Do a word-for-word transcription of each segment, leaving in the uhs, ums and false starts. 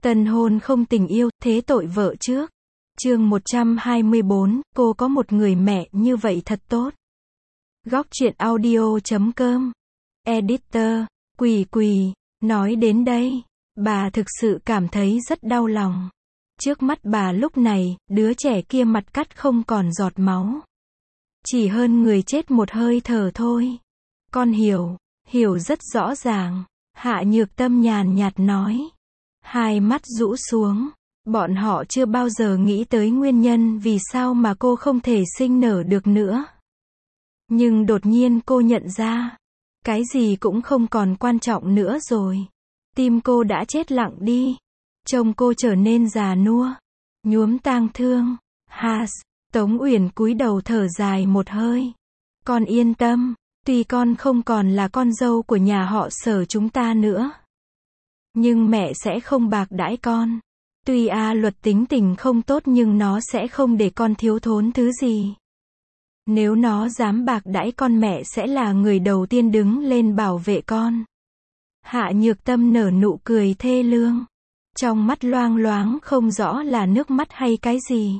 Tân hôn không tình yêu, thế tội vợ trước. Chương một trăm hai mươi bốn, cô có một người mẹ như vậy thật tốt. Góc truyện audio chấm com. Editor, Quỳ Quỳ, nói đến đây, bà thực sự cảm thấy rất đau lòng. Trước mắt bà lúc này, đứa trẻ kia mặt cắt không còn giọt máu. Chỉ hơn người chết một hơi thở thôi. Con hiểu, hiểu rất rõ ràng. Hạ Nhược Tâm nhàn nhạt nói. Hai mắt rũ xuống. Bọn họ chưa bao giờ nghĩ tới nguyên nhân vì sao mà cô không thể sinh nở được nữa. Nhưng đột nhiên cô nhận ra, cái gì cũng không còn quan trọng nữa rồi. Tim cô đã chết lặng đi. Trông cô trở nên già nua, nhuốm tang thương. Has, Tống Uyển cúi đầu thở dài một hơi. Con yên tâm, tuy con không còn là con dâu của nhà họ Sở chúng ta nữa, nhưng mẹ sẽ không bạc đãi con. Tuy A Luật tính tình không tốt nhưng nó sẽ không để con thiếu thốn thứ gì. Nếu nó dám bạc đãi con, mẹ sẽ là người đầu tiên đứng lên bảo vệ con. Hạ Nhược Tâm nở nụ cười thê lương. Trong mắt loang loáng không rõ là nước mắt hay cái gì.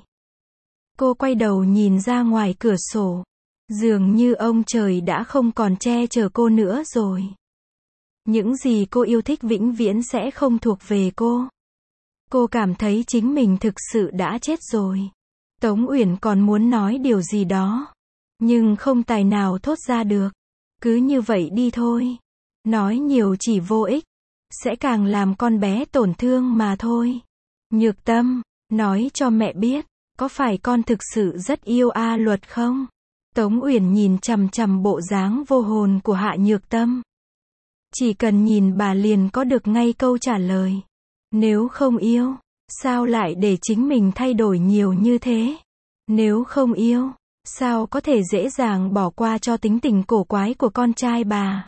Cô quay đầu nhìn ra ngoài cửa sổ. Dường như ông trời đã không còn che chở cô nữa rồi. Những gì cô yêu thích vĩnh viễn sẽ không thuộc về cô. Cô cảm thấy chính mình thực sự đã chết rồi. Tống Uyển còn muốn nói điều gì đó, nhưng không tài nào thốt ra được. Cứ như vậy đi thôi. Nói nhiều chỉ vô ích, sẽ càng làm con bé tổn thương mà thôi. Nhược Tâm, nói cho mẹ biết, có phải con thực sự rất yêu A Luật không? Tống Uyển nhìn chằm chằm bộ dáng vô hồn của Hạ Nhược Tâm. Chỉ cần nhìn bà liền có được ngay câu trả lời. Nếu không yêu, sao lại để chính mình thay đổi nhiều như thế? Nếu không yêu, sao có thể dễ dàng bỏ qua cho tính tình cổ quái của con trai bà?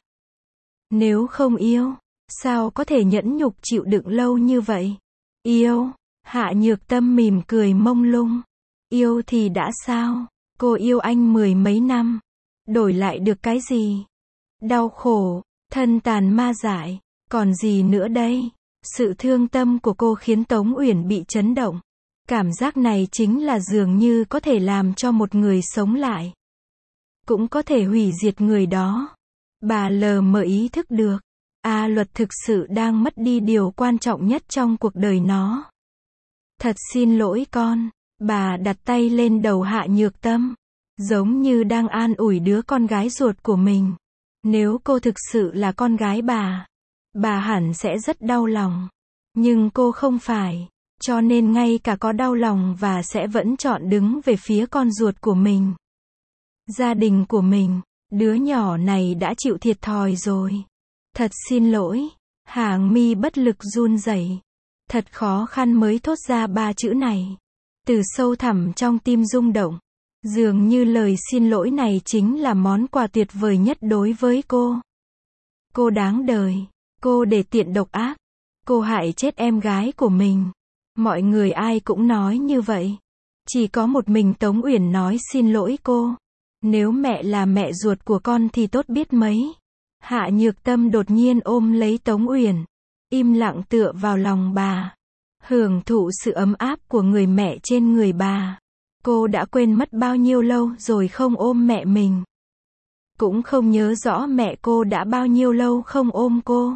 Nếu không yêu, sao có thể nhẫn nhục chịu đựng lâu như vậy? Yêu, Hạ Nhược Tâm mỉm cười mông lung. Yêu thì đã sao? Cô yêu anh mười mấy năm, đổi lại được cái gì? Đau khổ, thân tàn ma dại, còn gì nữa đây? Sự thương tâm của cô khiến Tống Uyển bị chấn động. Cảm giác này chính là dường như có thể làm cho một người sống lại, cũng có thể hủy diệt người đó. Bà lờ mờ ý thức được, A Luật thực sự đang mất đi điều quan trọng nhất trong cuộc đời nó. Thật xin lỗi con. Bà đặt tay lên đầu Hạ Nhược Tâm, giống như đang an ủi đứa con gái ruột của mình. Nếu cô thực sự là con gái bà, bà hẳn sẽ rất đau lòng. Nhưng cô không phải, cho nên ngay cả có đau lòng và sẽ vẫn chọn đứng về phía con ruột của mình. Gia đình của mình, đứa nhỏ này đã chịu thiệt thòi rồi. Thật xin lỗi. Hàng mi bất lực run rẩy. Thật khó khăn mới thốt ra ba chữ này. Từ sâu thẳm trong tim rung động. Dường như lời xin lỗi này chính là món quà tuyệt vời nhất đối với cô. Cô đáng đời. Cô để tiện độc ác. Cô hại chết em gái của mình. Mọi người ai cũng nói như vậy. Chỉ có một mình Tống Uyển nói xin lỗi cô. Nếu mẹ là mẹ ruột của con thì tốt biết mấy. Hạ Nhược Tâm đột nhiên ôm lấy Tống Uyển, im lặng tựa vào lòng bà, hưởng thụ sự ấm áp của người mẹ trên người bà. Cô đã quên mất bao nhiêu lâu rồi không ôm mẹ mình. Cũng không nhớ rõ mẹ cô đã bao nhiêu lâu không ôm cô.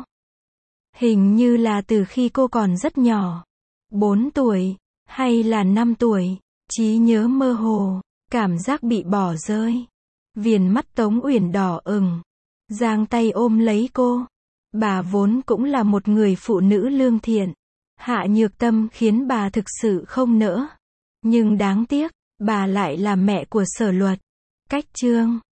Hình như là từ khi cô còn rất nhỏ. bốn tuổi, hay là năm tuổi, trí nhớ mơ hồ, cảm giác bị bỏ rơi. Viền mắt Tống Uyển đỏ ửng, giang tay ôm lấy cô. Bà vốn cũng là một người phụ nữ lương thiện. Hạ Nhược Tâm khiến bà thực sự không nỡ. Nhưng đáng tiếc, bà lại là mẹ của Sở Luật. Cách chương